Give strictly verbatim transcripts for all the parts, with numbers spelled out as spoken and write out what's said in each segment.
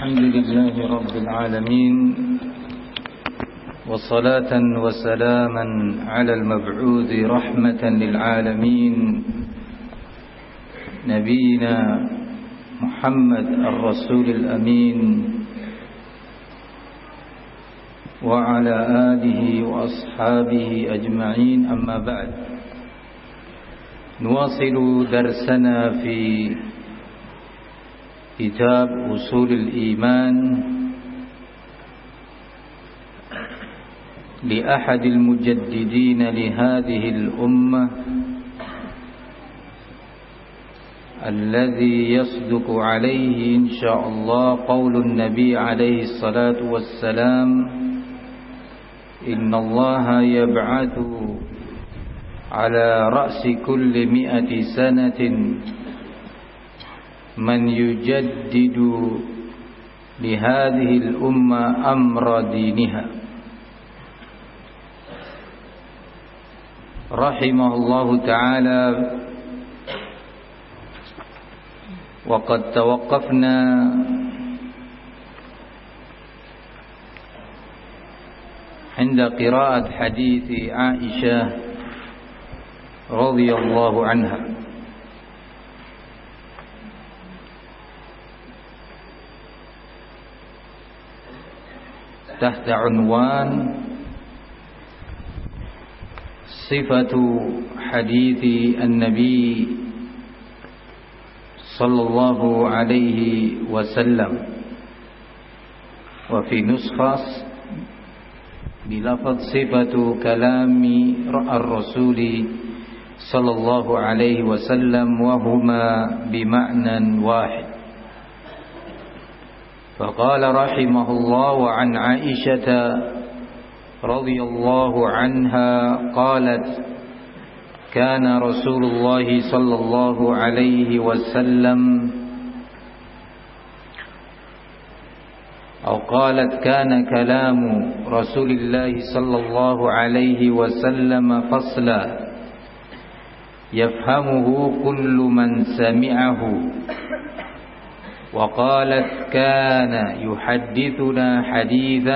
الحمد لله رب العالمين، وصلاة وسلاما على المبعوث رحمة للعالمين نبينا محمد الرسول الأمين وعلى آله وأصحابه أجمعين. أما بعد، نواصل درسنا في كتاب أصول الإيمان لأحد المجددين لهذه الأمة الذي يصدق عليه إن شاء الله قول النبي عليه الصلاة والسلام: إن الله يبعث على رأس كل مئة سنة من يجدد لهذه الأمة أمر دينها. رحمه الله تعالى. وقد توقفنا عند قراءة حديث عائشة رضي الله عنها، تحت عنوان صفة حديث النبي صلى الله عليه وسلم، وفي نسخة بلفظ صفة كلام الرسول صلى الله عليه وسلم، وهما بمعنى واحد. فقال رحمه الله: وعن عائشة رضي الله عنها قالت: كان رسول الله صلى الله عليه وسلم أو قالت كان كلام رسول الله صلى الله عليه وسلم فصلا يفهمه كل من سمعه. وقالت كان يحدثنا حديثا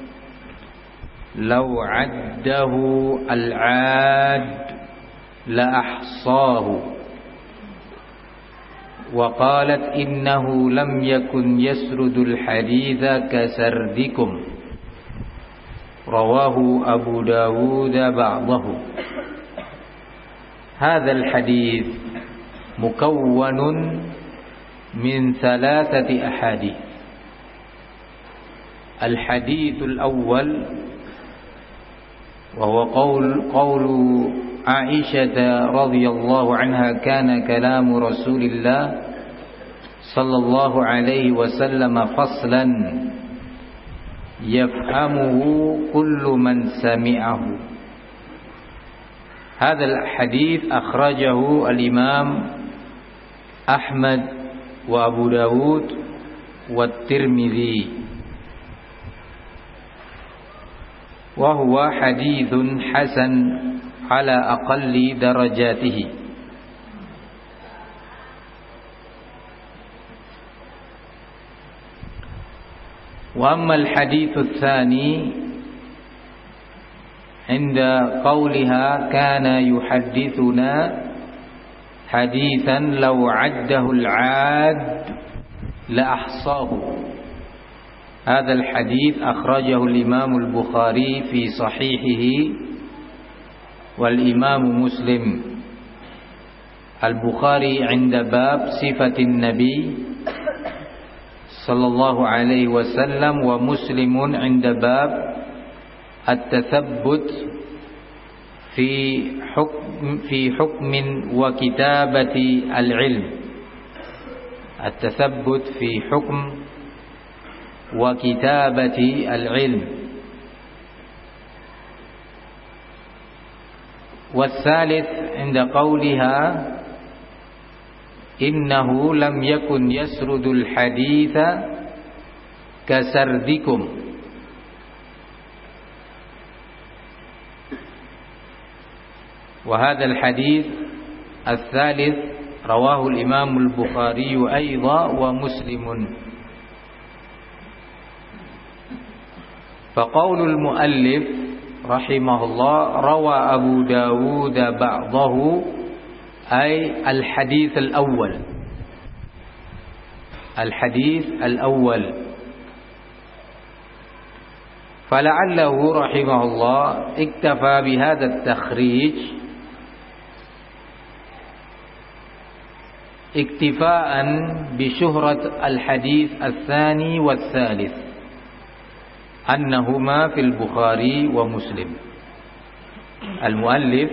لو عده العاد لأحصاه. وقالت إنه لم يكن يسرد الحديث كسردكم. رواه أبو داود بعضه. هذا الحديث مكون من ثلاثة أحاديث. الحديث الأول وهو قول قول عائشة رضي الله عنها: كان كلام رسول الله صلى الله عليه وسلم فصلا يفهمه كل من سمعه. هذا الحديث أخرجه الإمام أحمد وأبو داود والترمذي، وهو حديث حسن على أقل درجاته. وأما الحديث الثاني عند قولها كان يحدثنا حديثا لو عده العاد لأحصاه. هذا الحديث أخرجه الإمام البخاري في صحيحه والإمام مسلم. البخاري عند باب صفة النبي صلى الله عليه وسلم، ومسلم عند باب التثبت في حكم في حكم وكتابة العلم. التثبت في حكم وكتابة العلم. والثالث عند قولها إنه لم يكن يسرد الحديث كسردكم. وهذا الحديث الثالث رواه الإمام البخاري أيضا ومسلم. فقول المؤلف رحمه الله روى أبو داود بعضه أي الحديث الأول الحديث الأول فلعله رحمه الله اكتفى بهذا التخريج اكتفاء بشهرة الحديث الثاني والثالث أنهما في البخاري ومسلم. المؤلف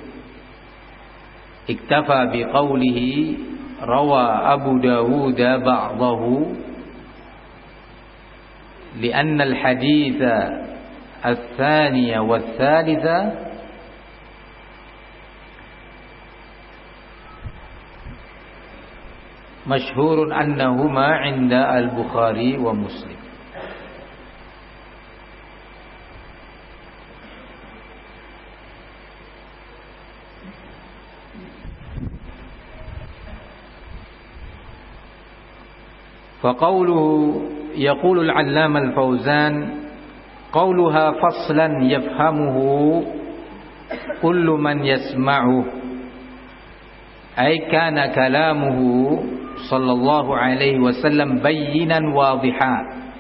اكتفى بقوله روى أبو داود بعضه لأن الحديث الثاني والثالث مشهور أنهما عند البخاري ومسلم. فقوله يقول العلامة الفوزان قولها فصلا يفهمه كل من يسمعه أي كان كلامه صلى الله عليه وسلم بينا واضحا.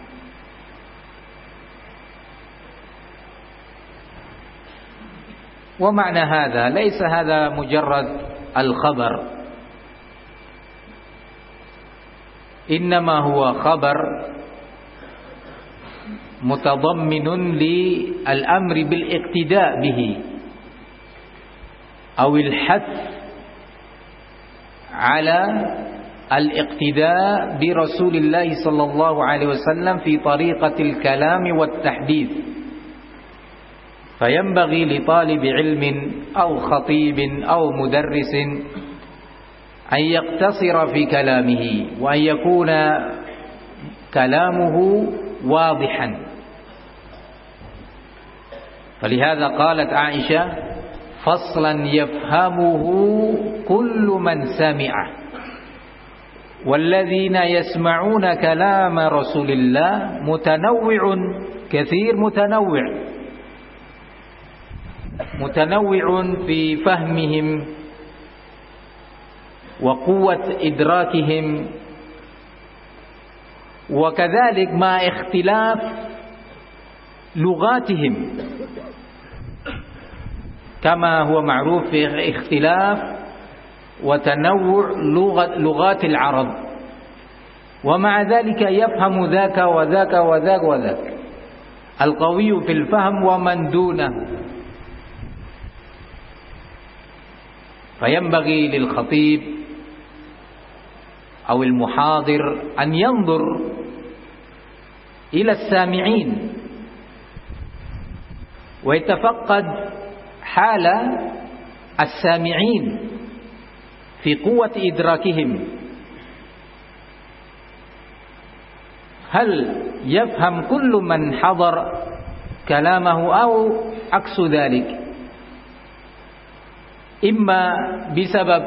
ومعنى هذا ليس هذا مجرد الخبر، إنما هو خبر متضمن للأمر بالاقتداء به أو الحث على الاقتداء برسول الله صلى الله عليه وسلم في طريقة الكلام والتحديث. فينبغي لطالب علم أو خطيب أو مدرس أن يقتصر في كلامه وأن يكون كلامه واضحا. فلهذا قالت عائشة فصلا يفهمه كل من سمعه. والذين يسمعون كلام رسول الله متنوع كثير متنوع متنوع في فهمهم وقوة إدراكهم، وكذلك مع اختلاف لغاتهم كما هو معروف في اختلاف وتنوع لغات العرب، ومع ذلك يفهم ذاك وذاك وذاك وذاك، القوي في الفهم ومن دونه. فينبغي للخطيب أو المحاضر أن ينظر إلى السامعين ويتفقد حال السامعين في قوة إدراكهم، هل يفهم كل من حضر كلامه أو عكس ذلك، إما بسبب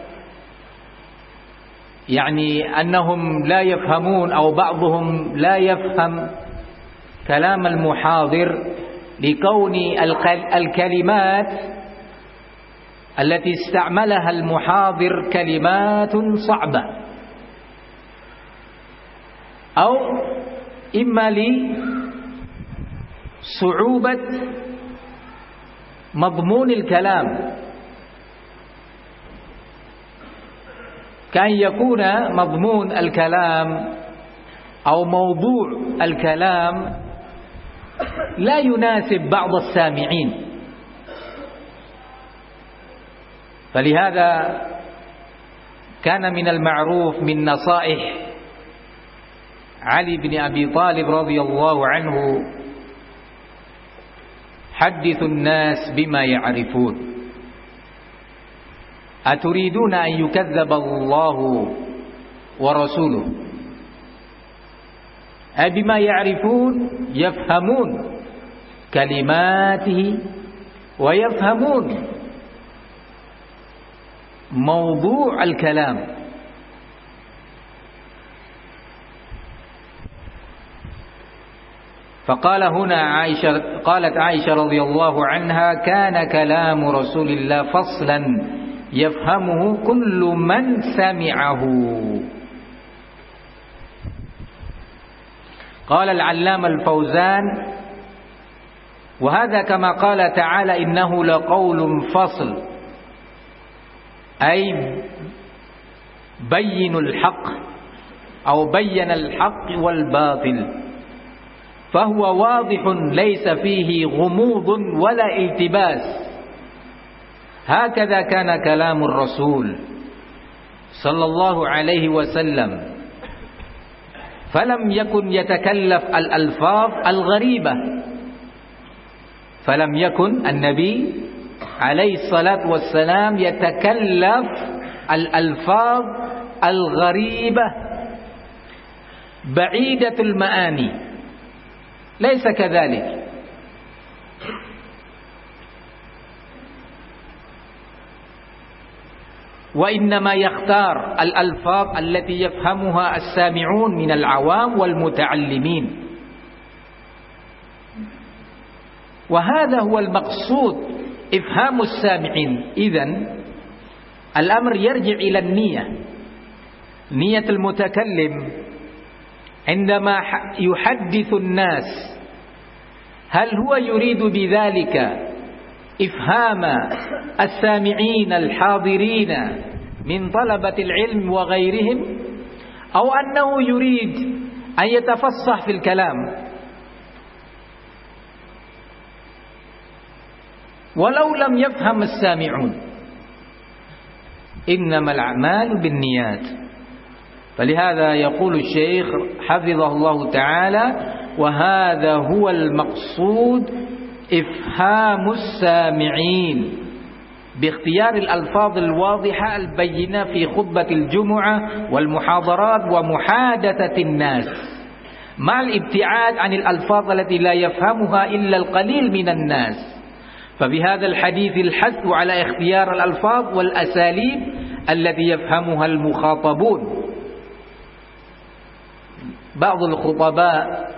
يعني أنهم لا يفهمون أو بعضهم لا يفهم كلام المحاضر لكون الكلمات التي استعملها المحاضر كلمات صعبة، أو إما لصعوبة مضمون الكلام، كان يكون مضمون الكلام أو موضوع الكلام لا يناسب بعض السامعين. فلهذا كان من المعروف من نصائح علي بن أبي طالب رضي الله عنه حدث الناس بما يعرفون، أتريدون أن يكذب الله ورسوله، أي بما يعرفون يفهمون كلماته ويفهمون موضوع الكلام. فقال هنا عائشة، قالت عائشة رضي الله عنها: كان كلام رسول الله فصلا يفهمه كل من سمعه. قال العلامة الفوزان: وهذا كما قال تعالى: إنه لقول فصل، أي بين الحق أو بين الحق والباطل، فهو واضح ليس فيه غموض ولا التباس. هكذا كان كلام الرسول صلى الله عليه وسلم، فلم يكن يتكلف الألفاظ الغريبة، فلم يكن النبي عليه الصلاة والسلام يتكلف الألفاظ الغريبة بعيدة المعاني، ليس كذلك. وإنما يختار الألفاظ التي يفهمها السامعون من العوام والمتعلمين، وهذا هو المقصود، إفهام السامعين. إذن الأمر يرجع إلى النية، نية المتكلم عندما يحدث الناس، هل هو يريد بذلك إفهام السامعين الحاضرين من طلبة العلم وغيرهم، أو أنه يريد أن يتفصح في الكلام؟ ولو لم يفهم السامعون، إنما الأعمال بالنيات. فلهذا يقول الشيخ حفظه الله تعالى: وهذا هو المقصود، إفهام السامعين باختيار الألفاظ الواضحة البينة في خطبة الجمعة والمحاضرات ومحادثة الناس، مع الابتعاد عن الألفاظ التي لا يفهمها إلا القليل من الناس. فبهذا الحديث الحث على اختيار الألفاظ والأساليب التي يفهمها المخاطبون. بعض الخطباء،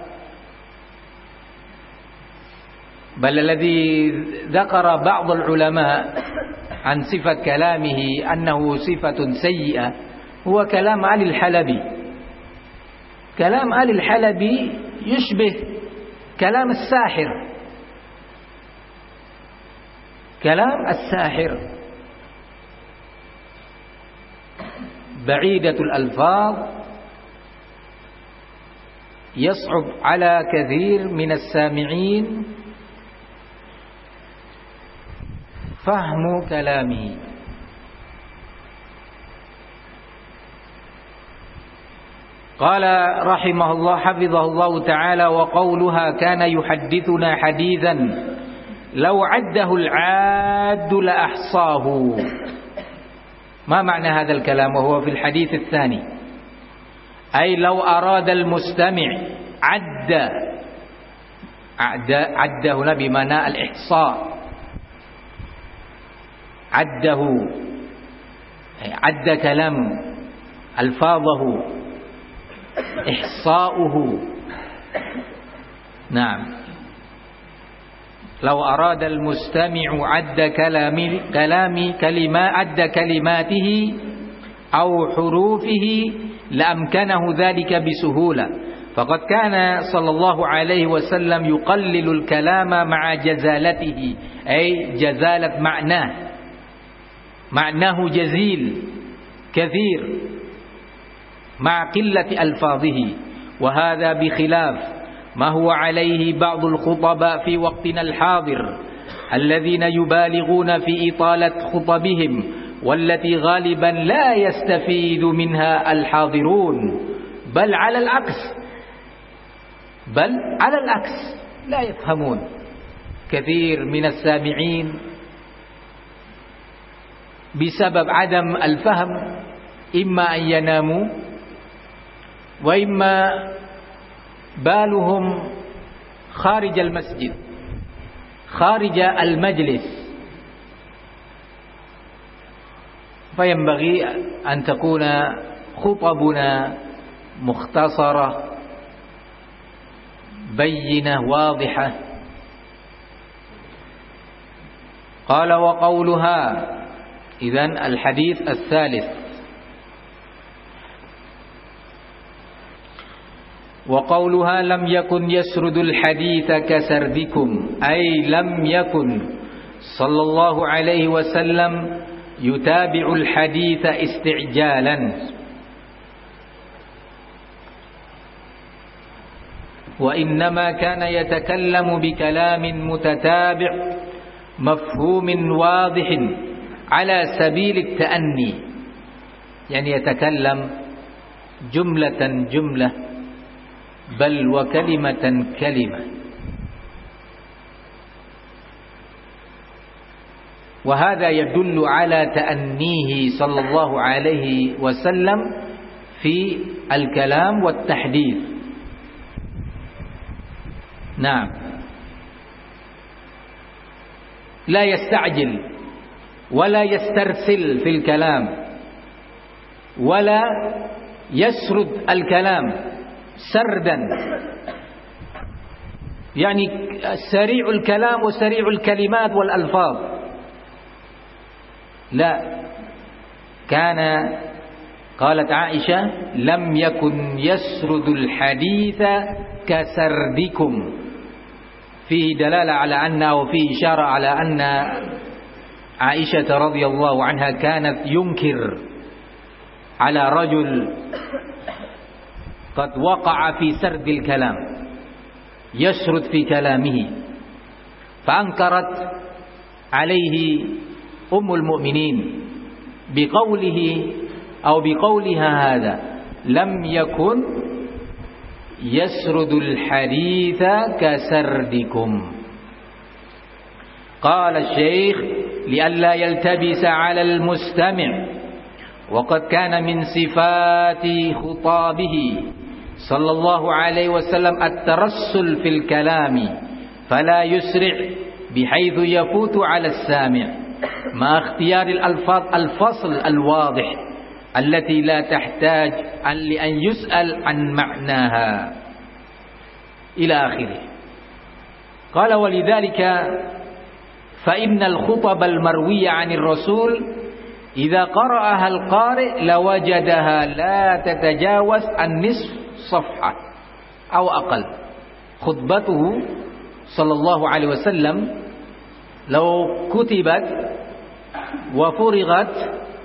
بل الذي ذكر بعض العلماء عن صفة كلامه أنه صفة سيئة، هو كلام علي الحلبي. كلام علي الحلبي يشبه كلام الساحر، كلام الساحر، بعيدة الألفاظ، يصعب على كثير من السامعين فهم كلامه. قال رحمه الله حفظه الله تعالى: وقولها كان يحدثنا حديثا لو عده العاد لأحصاه. ما معنى هذا الكلام وهو في الحديث الثاني؟ أي لو أراد المستمع عد عد, عد هنا بمعنى الإحصاء، عده عد كلام ألفاظه، إحصاؤه. نعم، لو أراد المستمع عد كلام كلام كلمات عد كلماته أو حروفه لأمكنه ذلك بسهولة، فقد كان صلى الله عليه وسلم يقلل الكلام مع جزالته، أي جزالة معناه، معناه جزيل كثير مع قلة ألفاظه، وهذا بخلاف ما هو عليه بعض الخطباء في وقتنا الحاضر الذين يبالغون في إطالة خطبهم، والتي غالبا لا يستفيد منها الحاضرون، بل على العكس بل على العكس لا يفهمون. كثير من السامعين بسبب عدم الفهم إما أن يناموا، وإما بالهم خارج المسجد، خارج المجلس. فينبغي أن تكون خطبنا مختصرة بينة واضحة. قال وقولها، إذن الحديث الثالث، وقولها لم يكن يسرد الحديث كسردكم، أي لم يكن صلى الله عليه وسلم يتابع الحديث استعجالا، وإنما كان يتكلم بكلام متتابع مفهوم واضح على سبيل التأني، يعني يتكلم جملة جملة بل وكلمة كلمة. وهذا يدل على تأنيه صلى الله عليه وسلم في الكلام والتحديث. نعم، لا يستعجل ولا يسترسل في الكلام ولا يسرد الكلام سردا، يعني سريع الكلام وسريع الكلمات والألفاظ، لا، كان قالت عائشة لم يكن يسرد الحديث كسردكم، فيه دلالة على أن أو فيه إشارة على أن عائشة رضي الله عنها كانت ينكر على رجل قد وقع في سرد الكلام، يسرد في كلامه، فأنكرت عليه أم المؤمنين بقوله أو بقولها هذا لم يكن يسرد الحديث كسردكم. قال الشيخ لئلا يلتبس على المستمع، وقد كان من صفات خطابه صلى الله عليه وسلم الترسل في الكلام فلا يسرع بحيث يفوت على السامع، مع اختيار الألفاظ الفصل الواضح التي لا تحتاج لأن يسأل عن معناها إلى آخره. قال ولذلك فإن الخطب المروية عن الرسول إذا قرأها القارئ لوجدها لا تتجاوز النصف صفحة أو أقل. خطبته صلى الله عليه وسلم لو كتبت وفرغت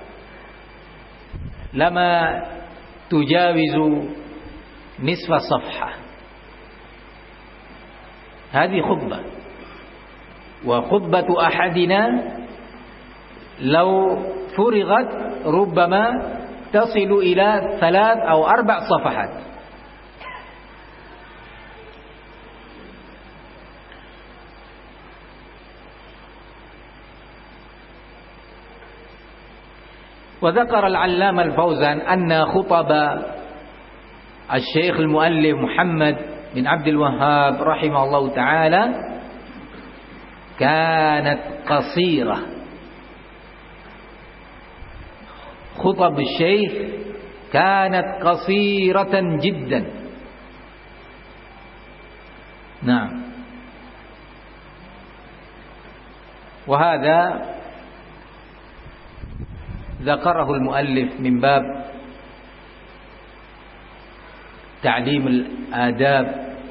لما تجاوز نصف صفحة، هذه خطبة. وخطبة أحدنا لو فرغت ربما تصل إلى ثلاث أو أربع صفحات. وذكر العلامة الفوزان أن خطب الشيخ المؤلف محمد بن عبد الوهاب رحمه الله تعالى كانت قصيرة. خطب الشيخ كانت قصيرة جدا. نعم، وهذا ذكره المؤلف من باب تعليم الآداب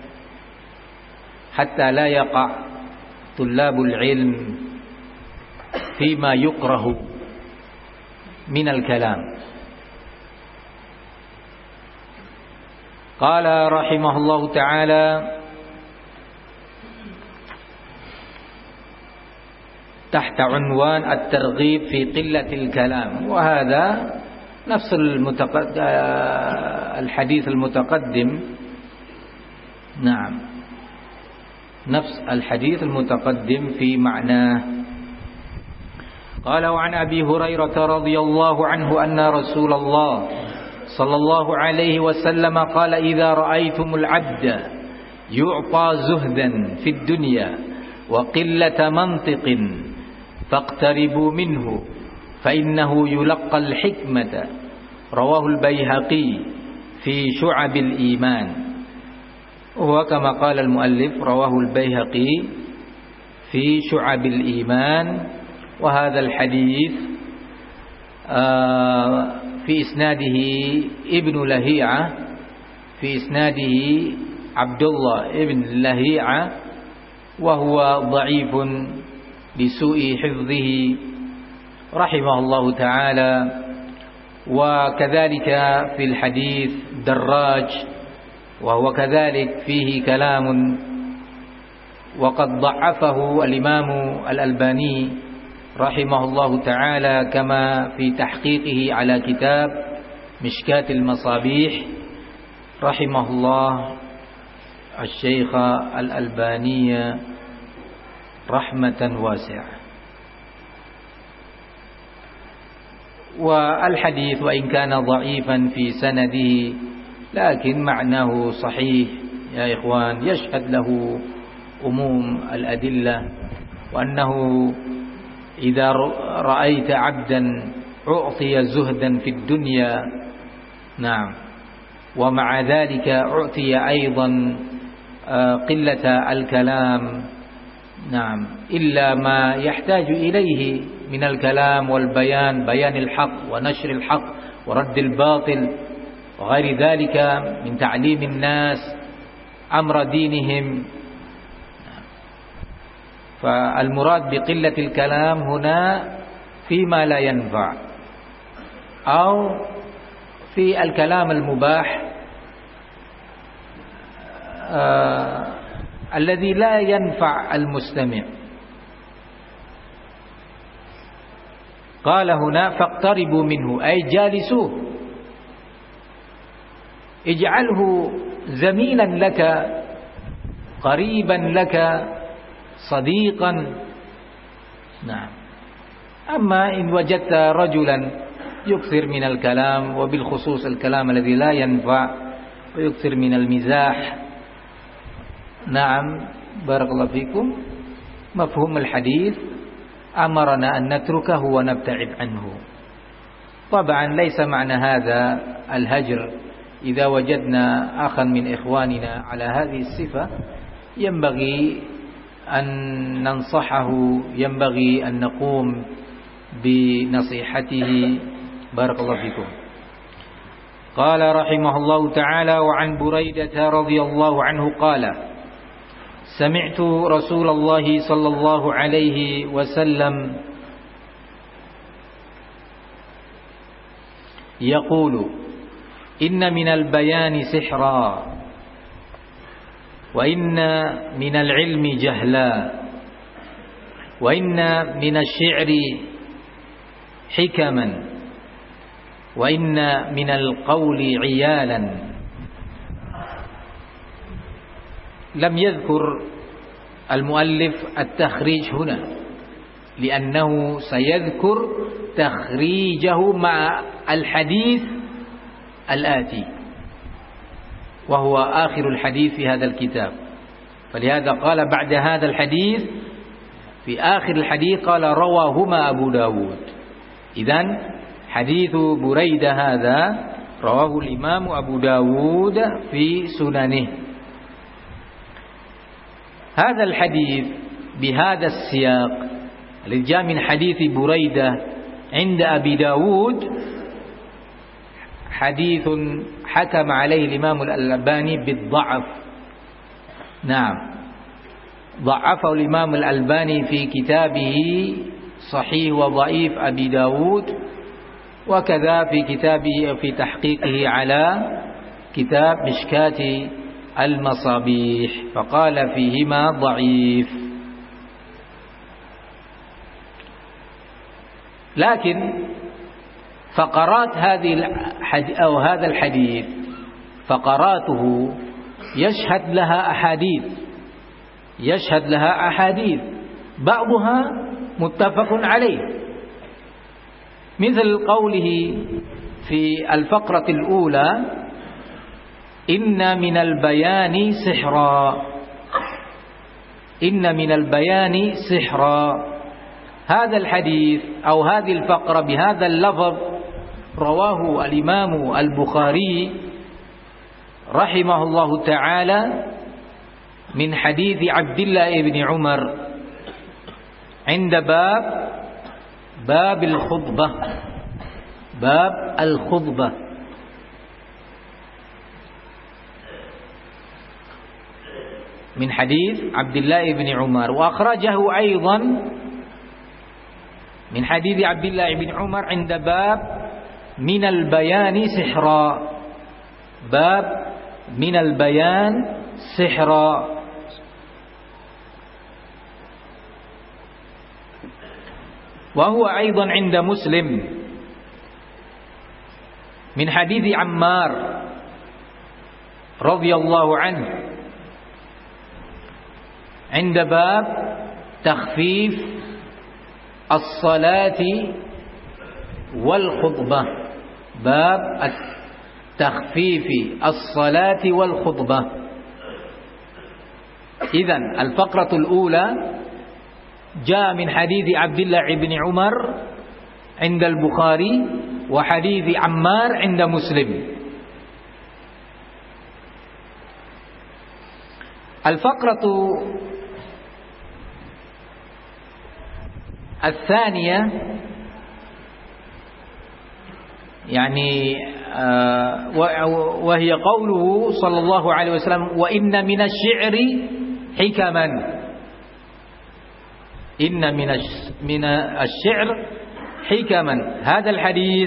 حتى لا يقع طلاب العلم فيما يكره من الكلام. قال رحمه الله تعالى تحت عنوان الترغيب في قلة الكلام، وهذا نفس المتقد... الحديث المتقدم. نعم، نفس الحديث المتقدم في معناه. قال وعن أبي هريرة رضي الله عنه أن رسول الله صلى الله عليه وسلم قال إذا رأيتم العبد يعطى زهدا في الدنيا وقلة منطق فاقتربوا منه فإنه يلقى الحكمة. رواه البيهقي في شعب الإيمان. وكما قال المؤلف رواه البيهقي في شعب الإيمان. وهذا الحديث في إسناده ابن لهيعة في إسناده عبد الله ابن لهيعة وهو ضعيف لسوء حفظه رحمه الله تعالى. وكذلك في الحديث دراج وهو كذلك فيه كلام، وقد ضعفه الإمام الألباني رحمه الله تعالى كما في تحقيقه على كتاب مشكاة المصابيح رحمه الله الشيخ الألباني رحمة واسعة. والحديث وإن كان ضعيفا في سنده لكن معناه صحيح يا إخوان، يشهد له عموم الأدلة، وأنه إذا رأيت عبدا أعطي زهدا في الدنيا نعم ومع ذلك أعطي أيضا قلة الكلام نعم إلا ما يحتاج إليه من الكلام والبيان، بيان الحق ونشر الحق ورد الباطل وغير ذلك من تعليم الناس أمر دينهم. فالمراد بقلة الكلام هنا فيما لا ينفع أو في الكلام المباح آه الذي لا ينفع المستمع. قال هنا فاقتربوا منه أي جالسوه، اجعله زميلا لك قريبا لك صديقا. نعم. أما إن وجدت رجلا يكثر من الكلام وبالخصوص الكلام الذي لا ينفع ويكثر من المزاح نعم بارك الله فيكم، مفهوم الحديث أمرنا أن نتركه ونبتعد عنه. طبعا ليس معنى هذا الهجر. إذا وجدنا أخا من إخواننا على هذه الصفة ينبغي أن ننصحه، ينبغي أن نقوم بنصيحته بارك الله فيكم. قال رحمه الله تعالى وعن بريدة رضي الله عنه قال سمعت رسول الله صلى الله عليه وسلم يقول إن من البيان سحرا وإن من العلم جهلا وإن من الشعر حكما وإن من القول عيالا. لم يذكر المؤلف التخريج هنا لأنه سيذكر تخريجه مع الحديث الآتي وهو آخر الحديث في هذا الكتاب. فلهذا قال بعد هذا الحديث في آخر الحديث قال رواهما أبو داود. إذن حديث بريدة هذا رواه الإمام أبو داود في سننه. هذا الحديث بهذا السياق الذي جاء من حديث بريدة عند أبي داود حديث حكم عليه الإمام الألباني بالضعف. نعم ضعفه الإمام الألباني في كتابه صحيح وضعيف أبي داود، وكذا في كتابه في تحقيقه على كتاب مشكاة المصابيح فقال فيهما ضعيف. لكن فقرات هذه الحديث أو هذا الحديث فقراته يشهد لها أحاديث يشهد لها أحاديث بعضها متفق عليه، مثل قوله في الفقرة الأولى إن من البيان سحرا إن من البيان سحرا. هذا الحديث أو هذه الفقرة بهذا اللفظ رواه الإمام البخاري رحمه الله تعالى min hadits Abdullah ibn Umar inda bab bab al-khutbah bab al-khutbah min hadits Abdullah ibn Umar wa akhrajahu aidan min hadits Abdullah ibn Umar inda bab min al-bayani sihra bab min al-bayan sihra wa huwa aidan inda Muslim min hadits Ammar radhiyallahu anhu inda bab takhfif as-salati wal khutbah bab takhfifi as-salati wal khutbah. Idzan al-faqratu al-ula jaa min hadits Abdullah ibn Umar inda al-Bukhari wa hadits Ammar inda Muslim. Al-faqratu الثانية يعني وهي قوله صلى الله عليه وسلم وإن من الشعر حكما إن من من الشعر حكما. هذا الحديث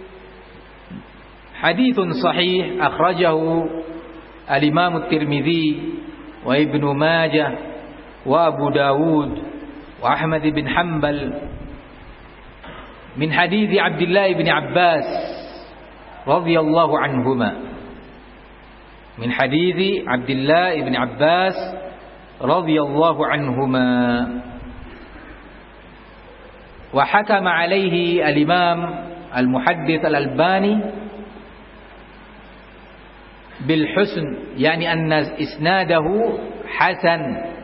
حديث صحيح أخرجه الإمام الترمذي وابن ماجه وأبو داود وأحمد بن حنبل من حديث عبد الله بن عباس رضي الله عنهما من حديث عبد الله بن عباس رضي الله عنهما. وحكم عليه الإمام المحدث الألباني بالحسن يعني أن إسناده حسن.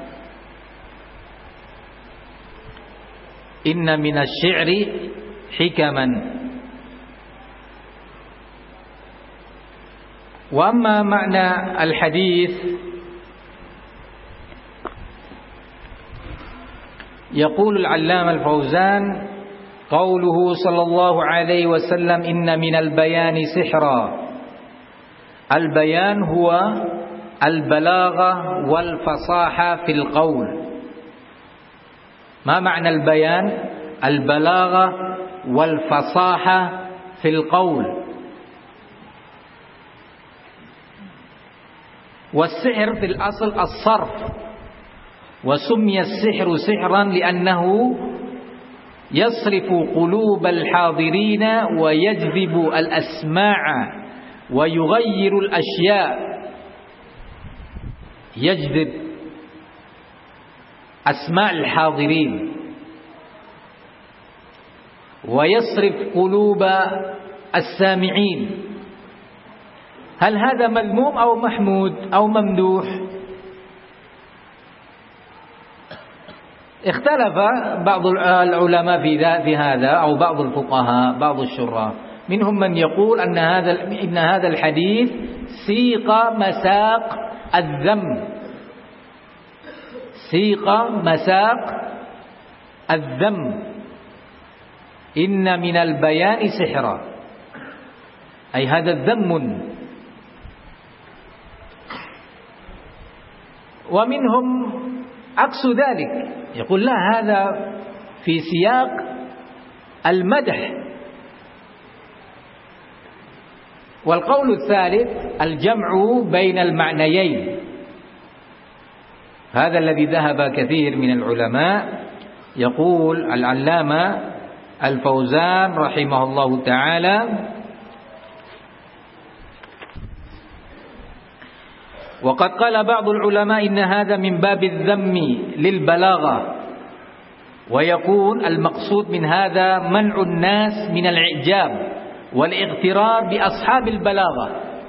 إن من الشعر حكما. وأما معنى الحديث يقول العلامة الفوزان قوله صلى الله عليه وسلم إن من البيان سحرا. البيان هو البلاغة والفصاحة في القول. ما معنى البيان؟ البلاغة والفصاحة في القول. والسحر في الأصل الصرف، وسمي السحر سحرا لأنه يصرف قلوب الحاضرين ويجذب الأسماع ويغير الأشياء، يجذب أسماء الحاضرين ويصرف قلوب السامعين. هل هذا مذموم أو محمود أو ممدوح؟ اختلف بعض العلماء في هذا أو بعض الفقهاء بعض الشراح. منهم من يقول أن هذا إن هذا الحديث سيق مساق الذم سيق مساق الذم إن من البيان سحرا، أي هذا ذم. ومنهم عكس ذلك، يقول لا، هذا في سياق المدح. والقول الثالث الجمع بين المعنيين، هذا الذي ذهب كثير من العلماء. يقول العلامة الفوزان رحمه الله تعالى وقد قال بعض العلماء إن هذا من باب الذم للبلاغة، ويكون المقصود من هذا منع الناس من الإعجاب والاغترار بأصحاب البلاغة.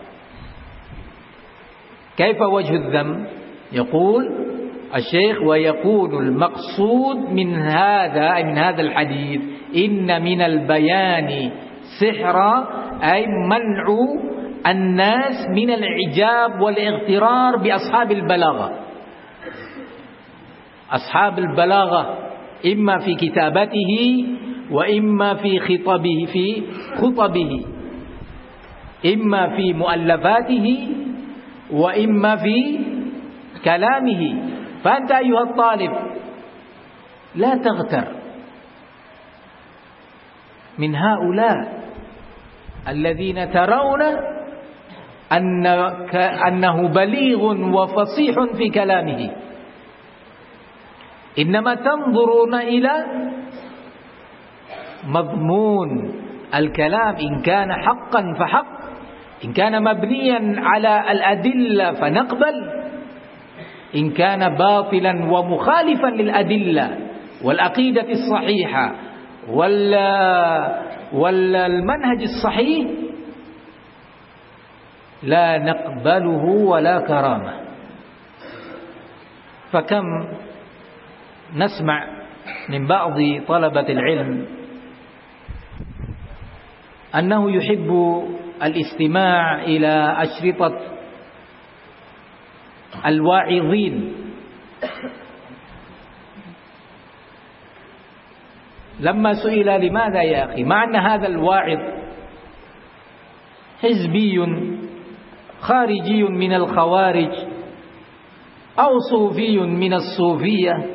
كيف وجه الذم؟ يقول الشيخ ويكون المقصود من هذا من هذا الحديث إن من البيان سحرا، أي منع الناس من الإعجاب والاغترار بأصحاب البلاغة. أصحاب البلاغة إما في كتابته وإما في خطبه في خطبه إما في مؤلفاته وإما في كلامه. فأنت أيها الطالب لا تغتر من هؤلاء الذين ترون أنك أنه بليغ وفصيح في كلامه، إنما تنظرون إلى مضمون الكلام، إن كان حقا فحق، إن كان مبنيا على الأدلة فنقبل، إن كان باطلا ومخالفا للأدلة والعقيدة الصحيحة والمنهج الصحيح لا نقبله ولا كرامة. فكم نسمع من بعض طلبة العلم أنه يحب الاستماع إلى أشرطة الواعظين، لما سئل لماذا يا أخي، مع أن هذا الواعظ حزبي خارجي من الخوارج أو صوفي من الصوفية،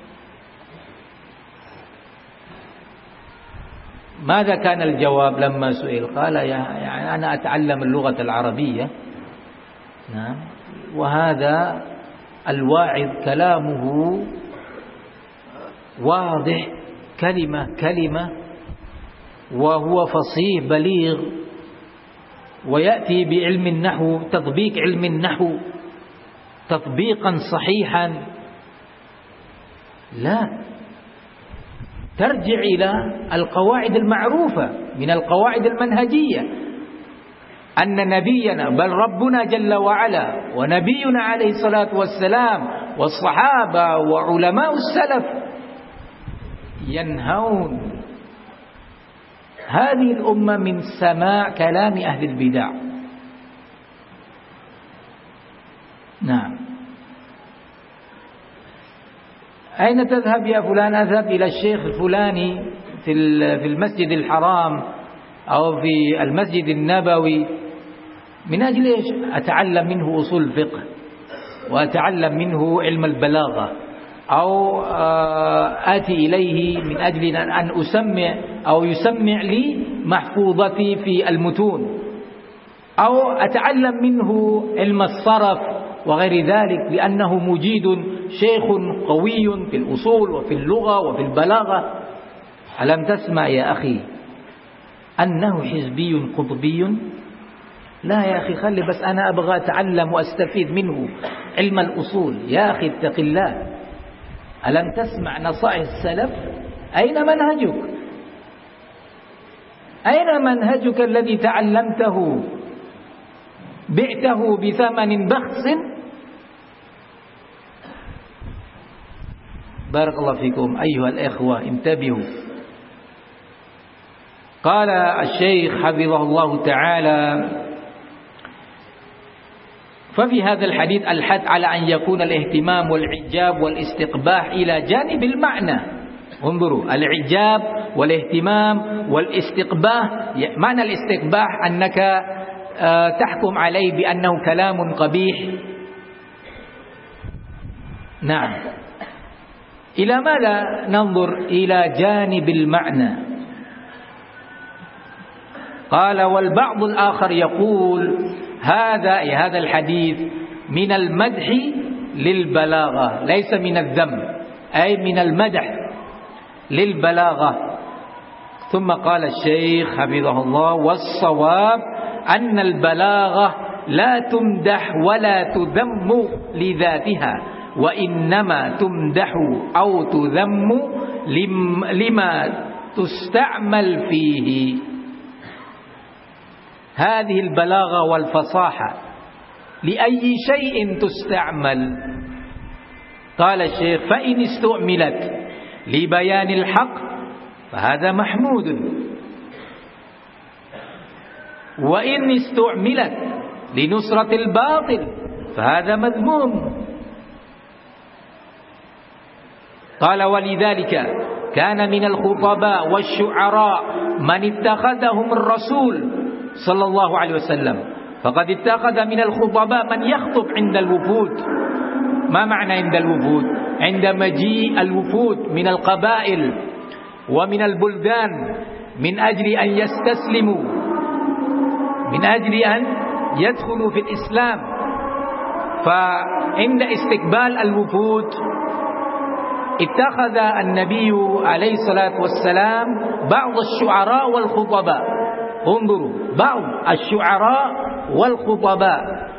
ماذا كان الجواب لما سئل؟ قال يعني أنا أتعلم اللغة العربية، نعم، وهذا الواعظ كلامه واضح كلمة كلمة، وهو فصيح بليغ، ويأتي بعلم النحو، تطبيق علم النحو تطبيقا صحيحا. لا، ترجع إلى القواعد المعروفة من القواعد المنهجية، أن نبينا بل ربنا جل وعلا ونبينا عليه الصلاة والسلام والصحابة وعلماء السلف ينهون هذه الأمة من سماع كلام أهل البدع. نعم. أين تذهب يا فلان؟ أذهب إلى الشيخ الفلاني في في المسجد الحرام أو في المسجد النبوي، من أجل إيش؟ أتعلم منه أصول الفقه، وأتعلم منه علم البلاغة، أو آتي إليه من أجل أن أسمع أو يسمع لي محفوظتي في المتون، أو أتعلم منه علم الصرف وغير ذلك، لأنه مجيد شيخ قوي في الأصول وفي اللغة وفي البلاغة. ألم تسمع يا أخي أنه حزبي قطبي؟ لا يا أخي، خلي بس أنا أبغى أتعلم وأستفيد منه علم الأصول. يا أخي اتق الله، ألم تسمع نصائح السلف؟ أين منهجك؟ أين منهجك الذي تعلمته بعته بثمن بخس؟ بارك الله فيكم أيها الإخوة، انتبهوا. قال الشيخ حفظه الله تعالى: ففي هذا الحديث الحث على أن يكون الاهتمام والإعجاب والاستقباح إلى جانب المعنى. انظروا، الإعجاب والاهتمام والاستقباح. معنى الاستقباح أنك تحكم عليه بأنه كلام قبيح. نعم. إلى ماذا ننظر؟ إلى جانب المعنى. قال: والبعض الآخر يقول هذا هذا الحديث من المدح للبلاغة، ليس من الذم، أي من المدح للبلاغة. ثم قال الشيخ حفظه الله: والصواب أن البلاغة لا تمدح ولا تذم لذاتها، وإنما تمدح أو تذم لما تستعمل فيه. هذه البلاغة والفصاحة لأي شيء تستعمل؟ قال الشيخ: فإن استعملت لبيان الحق فهذا محمود، وإن استعملت لنصرة الباطل فهذا مذموم. قال ولذلك كان من الخطباء والشعراء من اتخذهم الرسول صلى الله عليه وسلم، فقد اتخذ من الخطباء من يخطب عند الوفود. ما معنى عند الوفود؟ عند مجيء الوفود من القبائل ومن البلدان من أجل أن يستسلموا، من أجل أن يدخلوا في الإسلام. فعند استقبال الوفود اتخذ النبي عليه الصلاة والسلام بعض الشعراء والخطباء. انظروا، بعض الشعراء والخطباء.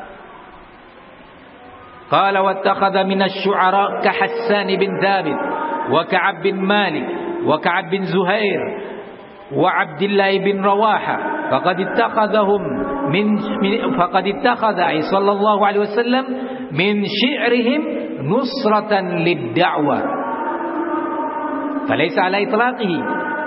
قال واتخذ من الشعراء كحسان بن ثابت وكعب بن مالك وكعب بن زهير وعبد الله بن رواحة، فقد اتخذهم من فقد اتخذ صلى الله عليه وسلم من شعرهم نصرة للدعوة، فليس على إطلاقه.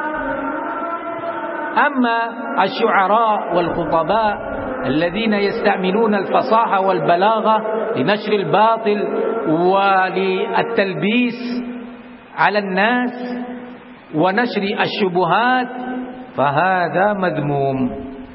أما الشعراء والخطباء الذين يستعملون الفصاحة والبلاغة لنشر الباطل وللتلبيس على الناس ونشر الشبهات، فهذا مذموم.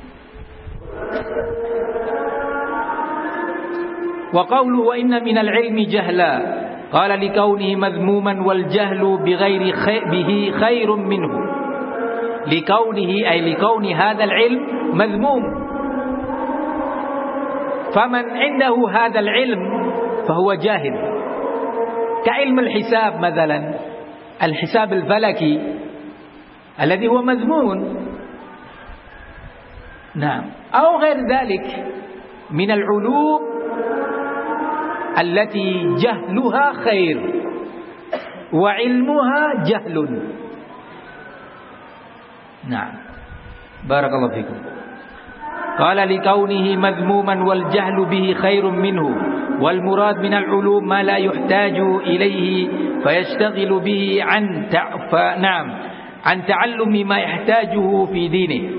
وقوله وإن من العلم جهلا، قال لكونه مذموما والجهل بغير خي به خير منه، لكونه أي لكون هذا العلم مذموم. فمن عنده هذا العلم فهو جاهل، كعلم الحساب مثلا، الحساب الفلكي الذي هو مذموم، نعم، أو غير ذلك من العلوم التي جهلها خير وعلمها جهل. نعم، بارك الله فيكم. قال لكونه مذموما والجهل به خير منه، والمراد من العلوم ما لا يحتاج إليه فيشتغل به عن تع... نعم عن تعلم ما يحتاجه في دينه،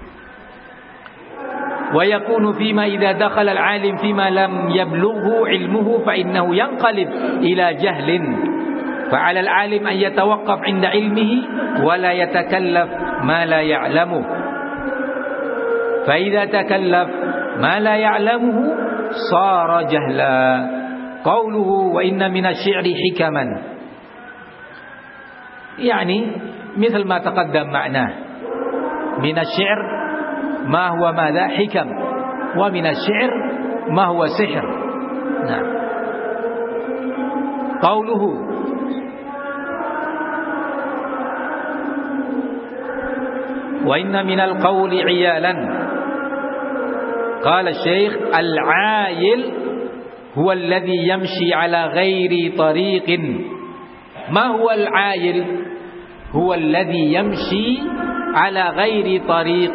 ويكون فيما إذا دخل العالم فيما لم يبلغه علمه فإنه ينقلب إلى جهل، فعلى العالم أن يتوقف عند علمه ولا يتكلف ما لا يعلمه، فإذا تكلف ما لا يعلمه صار جهلا. قوله وإن من الشعر حكما، يعني مثل ما تقدم معناه، من الشعر ما هو ماذا؟ حكم، ومن الشعر ما هو سحر. نعم. قوله وإن من القول عيالا، قال الشيخ العايل هو الذي يمشي على غير طريق. ما هو العايل؟ هو الذي يمشي على غير طريق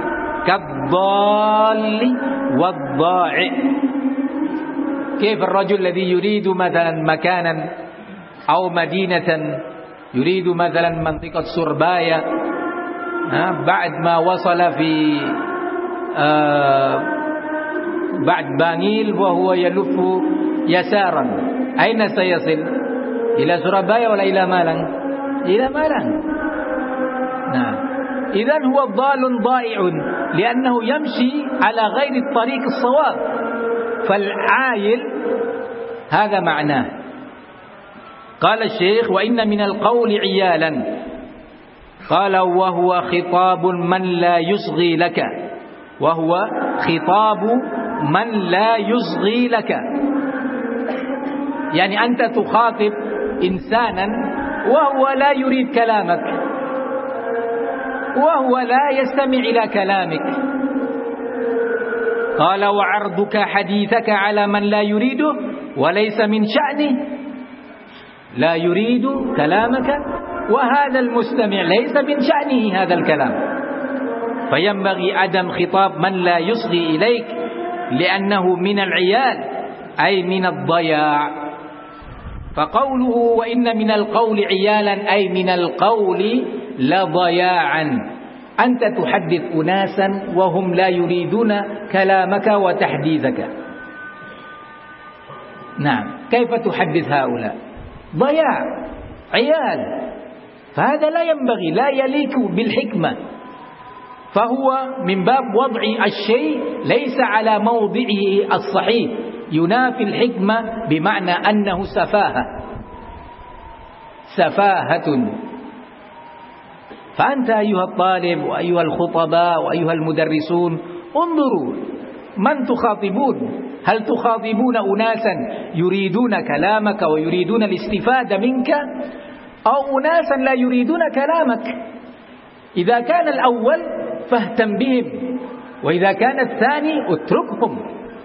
كالضال والضائع. كيف الرجل الذي يريد مثلا مكانا أو مدينة، يريد مثلا منطقة سربايا، بعد ما وصل في آه بعد بانيل وهو يلف يسارا، أين سيصل؟ إلى سربايا ولا إلى مالان؟ إلى مالان. نعم. إذن هو ضال ضائع لأنه يمشي على غير الطريق الصواب، فالعايل هذا معناه. قال الشيخ وإن من القول عيالا، قال وهو خطاب من لا يصغي لك، وهو خطاب من لا يصغي لك، يعني أنت تخاطب إنسانا وهو لا يريد كلامك، وهو لا يستمع إلى كلامك. قال وعرضك حديثك على من لا يريده وليس من شأنه، لا يريد كلامك وهذا المستمع ليس من شأنه هذا الكلام، فينبغي عدم خطاب من لا يصغي إليك، لأنه من العيال أي من الضياع. فقوله وإن من القول عيالا أي من القول لضياعا، أنت تحدث أناسا وهم لا يريدون كلامك وتحديثك. نعم، كيف تحدث هؤلاء؟ ضياع. عيال، فهذا لا ينبغي، لا يليق بالحكمة، فهو من باب وضع الشيء ليس على موضعه الصحيح، ينافي الحكمة بمعنى أنه سفاهة سفاهة. فأنت أيها الطالب وأيها الخطباء وأيها المدرسون انظروا من تخاطبون، هل تخاطبون أناسا يريدون كلامك ويريدون الاستفادة منك، أو أناسا لا يريدون كلامك؟ إذا كان الأول فاهتم بهم، وإذا كان الثاني اتركهم.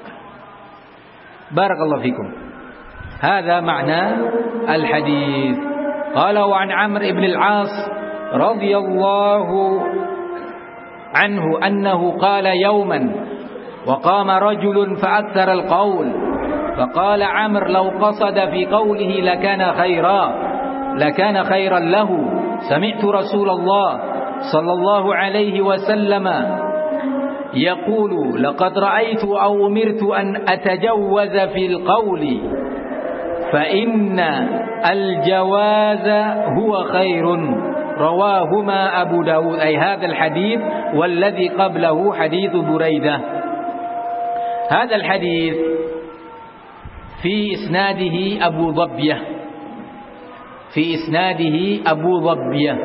بارك الله فيكم. هذا معنى الحديث. قال: وعن عمرو بن العاص رضي الله عنه أنه قال يوما: وقام رجل فأكثر القول، فقال عمرو: لو قصد في قوله لكان خيرا لكان خيرا له. سمعت رسول الله صلى الله عليه وسلم يقول: لقد رأيت أو أمرت أن أتجوز في القول، فإن الجواز هو خير. رواهما أبو داود، أي هذا الحديث والذي قبله حديث بريدة. هذا الحديث في إسناده أبو ضبية في إسناده أبو ضبية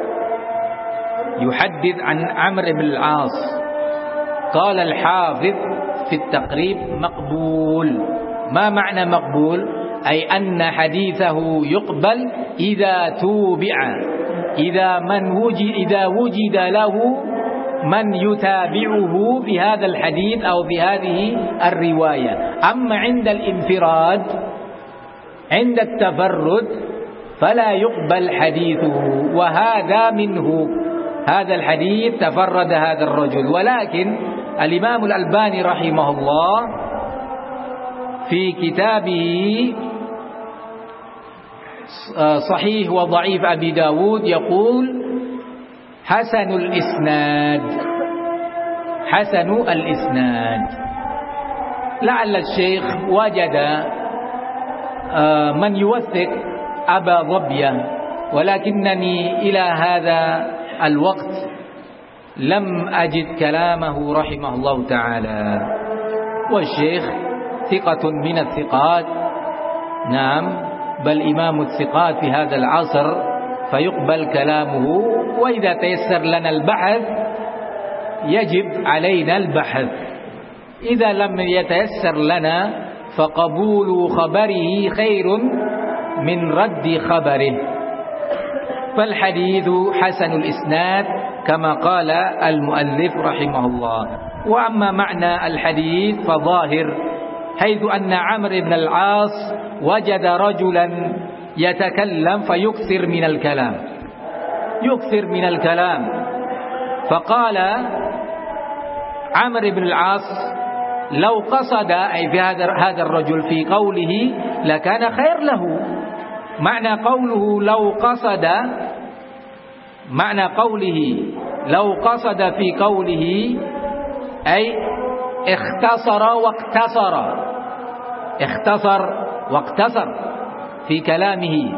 يحدث عن عمرو بن العاص. قال الحافظ في التقريب: مقبول. ما معنى مقبول؟ أي أن حديثه يقبل إذا توبع، إذا من وجد إذا وجد له من يتابعه في هذا الحديث أو في هذه الرواية. أما عند الانفراد، عند التفرد، فلا يقبل حديثه، وهذا منه. هذا الحديث تفرد هذا الرجل، ولكن الإمام الألباني رحمه الله في كتابه صحيح وضعيف أبي داود يقول: حسن الإسناد حسن الإسناد. لعل الشيخ وجد من يوثق أبا ضبية، ولكنني إلى هذا الوقت لم أجد كلامه رحمه الله تعالى. والشيخ ثقة من الثقات، نعم، بل إمام الثقات في هذا العصر، فيقبل كلامه. وإذا تيسر لنا البحث يجب علينا البحث، إذا لم يتيسر لنا فقبول خبره خير من رد خبره. فالحديث حسن الإسناد كما قال المؤلف رحمه الله. وأما معنى الحديث فظاهر، حيث أن عمرو بن العاص وجد رجلا يتكلم فيكثر من الكلام يكثر من الكلام فقال عمرو بن العاص: لو قصد، أي في هذا هذا الرجل في قوله لكان خير له. معنى قوله لو قصد معنى قوله لو قصد في قوله أي اختصر واقتصر اختصر واقتصر في كلامه.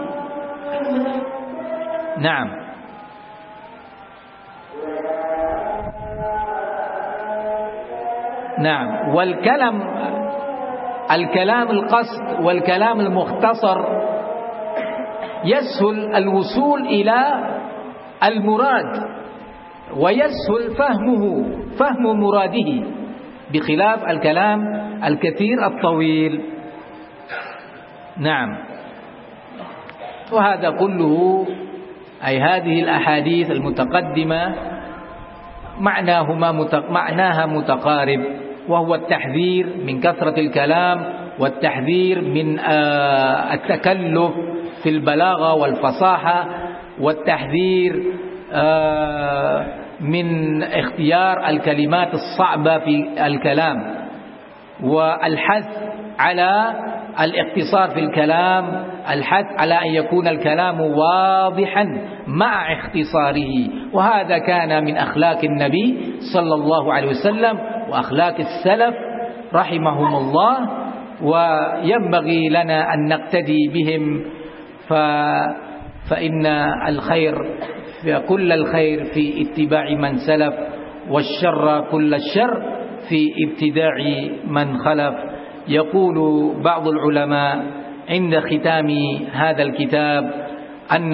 نعم. نعم. والكلام الكلام القصد والكلام المختصر يسهل الوصول إلى المراد، ويسهل فهمه فهم مراده، بخلاف الكلام الكثير الطويل. نعم. وهذا كله، أي هذه الأحاديث المتقدمة معناهما معناها متقارب، وهو التحذير من كثرة الكلام، والتحذير من التكلف في البلاغة والفصاحة، والتحذير من اختيار الكلمات الصعبة في الكلام، والحث على الاقتصار في الكلام، الحث على أن يكون الكلام واضحا مع اختصاره. وهذا كان من أخلاق النبي صلى الله عليه وسلم وأخلاق السلف رحمهم الله، وينبغي لنا أن نقتدي بهم. فإن الخير كل الخير في اتباع من سلف، والشر كل الشر في ابتداع من خلف. يقول بعض العلماء عند ختام هذا الكتاب أن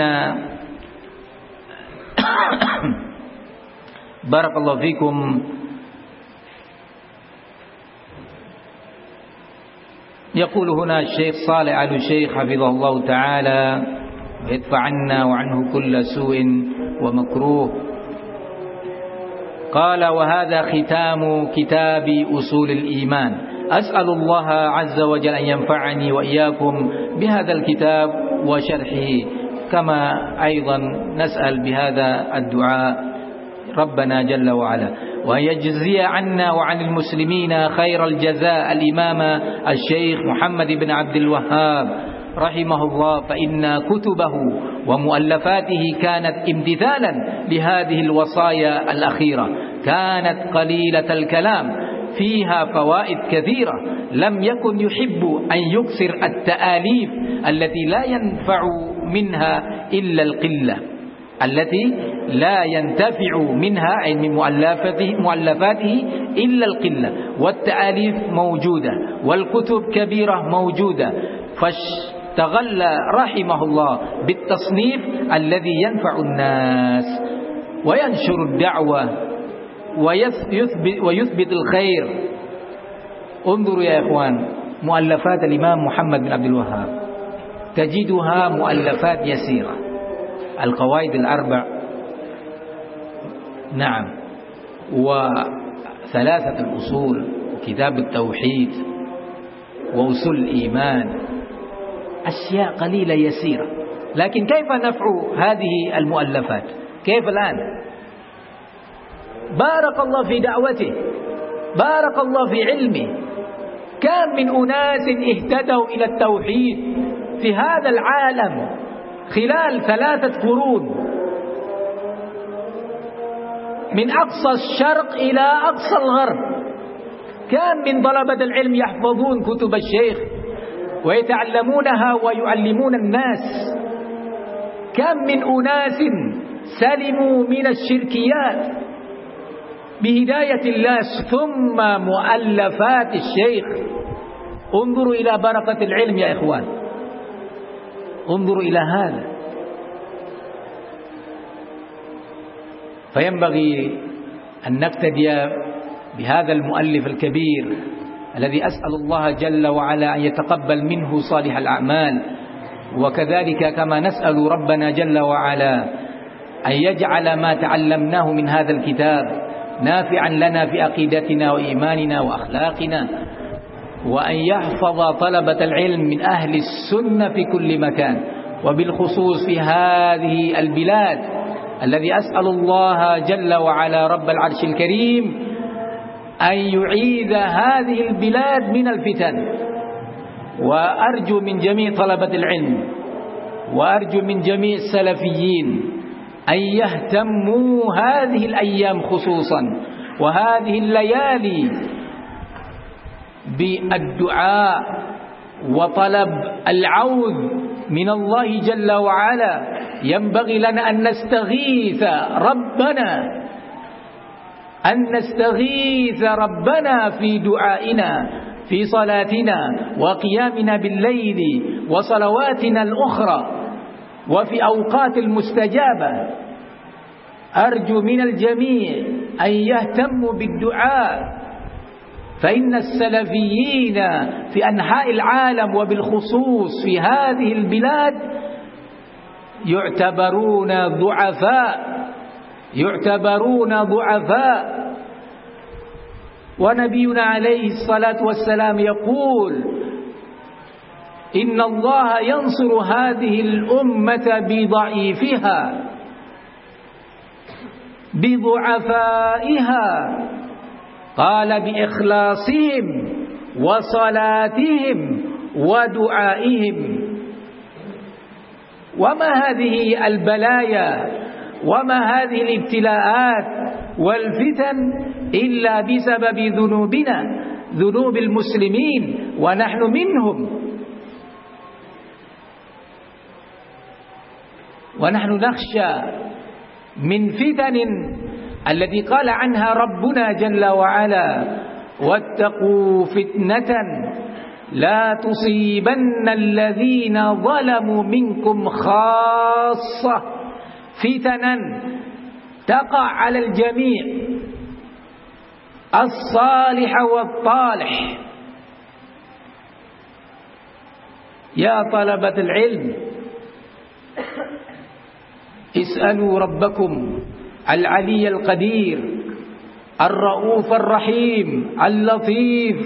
بارك الله فيكم، يقول هنا الشيخ صالح آل الشيخ حفظه الله تعالى ويدفع عنا وعنه كل سوء ومكروه، قال: وهذا ختام كتاب أصول الإيمان. أسأل الله عز وجل أن ينفعني وإياكم بهذا الكتاب وشرحه، كما أيضا نسأل بهذا الدعاء ربنا جل وعلا، وأن يجزي عنا وعن المسلمين خير الجزاء الإمام الشيخ محمد بن عبد الوهاب رحمه الله، فإن كتبه ومؤلفاته كانت امتثالا لهذه الوصايا الأخيرة، كانت قليلة الكلام فيها فوائد كثيرة، لم يكن يحب أن يكثر التآليف التي لا ينفع منها إلا القلة، التي لا ينتفع منها أي من مؤلفاته, مؤلفاته إلا القلة، والتآليف موجودة والكتب كبيرة موجودة، فاشتغل رحمه الله بالتصنيف الذي ينفع الناس وينشر الدعوة ويثبت, ويثبت الخير. انظروا يا إخوان مؤلفات الإمام محمد بن عبد الوهاب، تجدها مؤلفات يسيرة: القواعد الأربع، نعم، وثلاثة الأصول، وكتاب التوحيد، وأصول الإيمان، أشياء قليلة يسيرة، لكن كيف نفع هذه المؤلفات؟ كيف الآن؟ بارك الله في دعوته، بارك الله في علمه، كم من أناس اهتدوا إلى التوحيد في هذا العالم خلال ثلاثة قرون، من أقصى الشرق إلى أقصى الغرب. كم من طلبة العلم يحفظون كتب الشيخ ويتعلمونها ويعلمون الناس، كم من أناس سلموا من الشركيات بهداية الله، ثم مؤلفات الشيخ. انظروا إلى بركة العلم يا إخوان، انظروا إلى هذا. فينبغي أن نقتدي بهذا المؤلف الكبير الذي أسأل الله جل وعلا أن يتقبل منه صالح الأعمال، وكذلك كما نسأل ربنا جل وعلا أن يجعل ما تعلمناه من هذا الكتاب نافعا لنا في عقيدتنا وإيماننا وأخلاقنا، وأن يحفظ طلبة العلم من أهل السنة في كل مكان، وبالخصوص في هذه البلاد الذي أسأل الله جل وعلا رب العرش الكريم أن يعيذ هذه البلاد من الفتن. وأرجو من جميع طلبة العلم وأرجو من جميع السلفيين أن يهتموا هذه الأيام خصوصا وهذه الليالي بالدعاء وطلب العوذ من الله جل وعلا. ينبغي لنا أن نستغيث ربنا أن نستغيث ربنا في دعائنا، في صلاتنا وقيامنا بالليل وصلواتنا الأخرى وفي أوقات المستجابة. أرجو من الجميع أن يهتموا بالدعاء، فإن السلفيين في أنحاء العالم وبالخصوص في هذه البلاد يعتبرون ضعفاء يعتبرون ضعفاء ونبينا عليه الصلاة والسلام يقول: إن الله ينصر هذه الأمة بضعيفها بضعفائها، قال: بإخلاصهم وصلاتهم ودعائهم. وما هذه البلايا وما هذه الابتلاءات والفتن إلا بسبب ذنوبنا، ذنوب المسلمين، ونحن منهم. ونحن نخشى من فتن التي قال عنها ربنا جل وعلا: واتقوا فتنة لا تصيبن الذين ظلموا منكم خاصة. فتنا تقع على الجميع، الصالح والطالح. يا طلبة العلم، اسألوا ربكم العلي القدير الرؤوف الرحيم اللطيف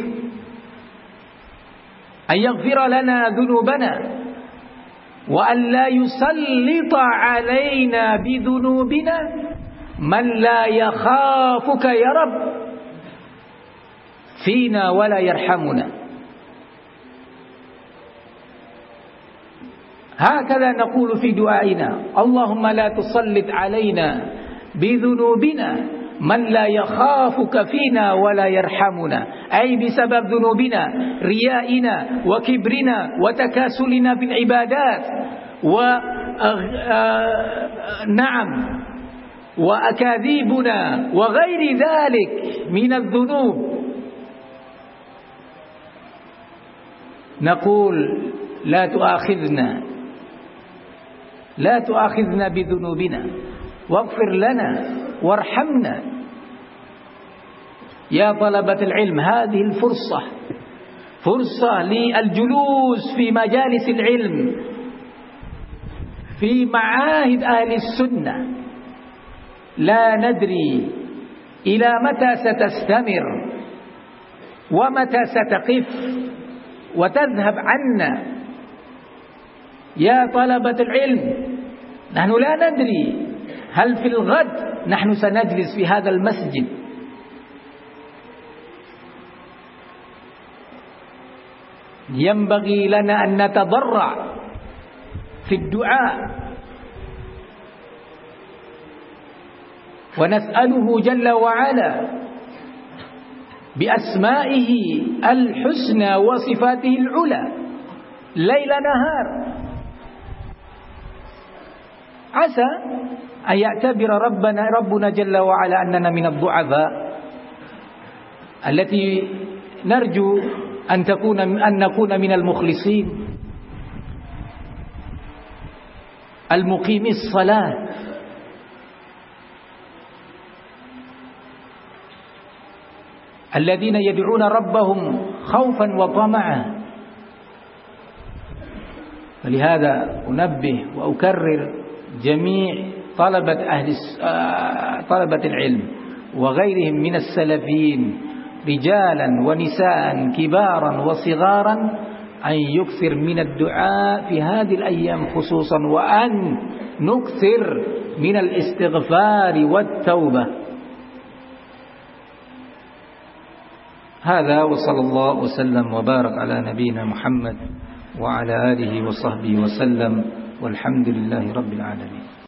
أن يغفر لنا ذنوبنا، وأن لا يسلط علينا بذنوبنا من لا يخافك يا رب فينا ولا يرحمنا. هكذا نقول في دعائنا: اللهم لا تسلط علينا بذنوبنا من لا يخافك فينا ولا يرحمنا، أي بسبب ذنوبنا، ريائنا وكبرنا وتكاسلنا في العبادات و نعم وأكاذيبنا وغير ذلك من الذنوب. نقول: لا تؤاخذنا لا تؤاخذنا بذنوبنا واغفر لنا وارحمنا. يا طلبة العلم، هذه الفرصة فرصة للجلوس في مجالس العلم في معاهد أهل السنة. لا ندري إلى متى ستستمر ومتى ستقف وتذهب عنا. يا طلبة العلم، نحن لا ندري هل في الغد نحن سنجلس في هذا المسجد. ينبغي لنا أن نتضرع في الدعاء ونسأله جل وعلا بأسمائه الحسنى وصفاته العلى ليل نهار. عسى أن يعتبر ربنا ربنا جل وعلا أننا من الضعفاء التي نرجو أن تكون أن نكون من المخلصين المقيم الصلاة الذين يدعون ربهم خوفا وطمعا. ولهذا أنبه وأكرر جميع طلبة أهل طلبة العلم وغيرهم من السلفيين رجالا ونساء كبارا وصغارا أن يكثر من الدعاء في هذه الأيام خصوصا، وأن نكثر من الاستغفار والتوبة. هذا، وصلى الله وسلم وبارك على نبينا محمد وعلى آله وصحبه وسلم، والحمد لله رب العالمين.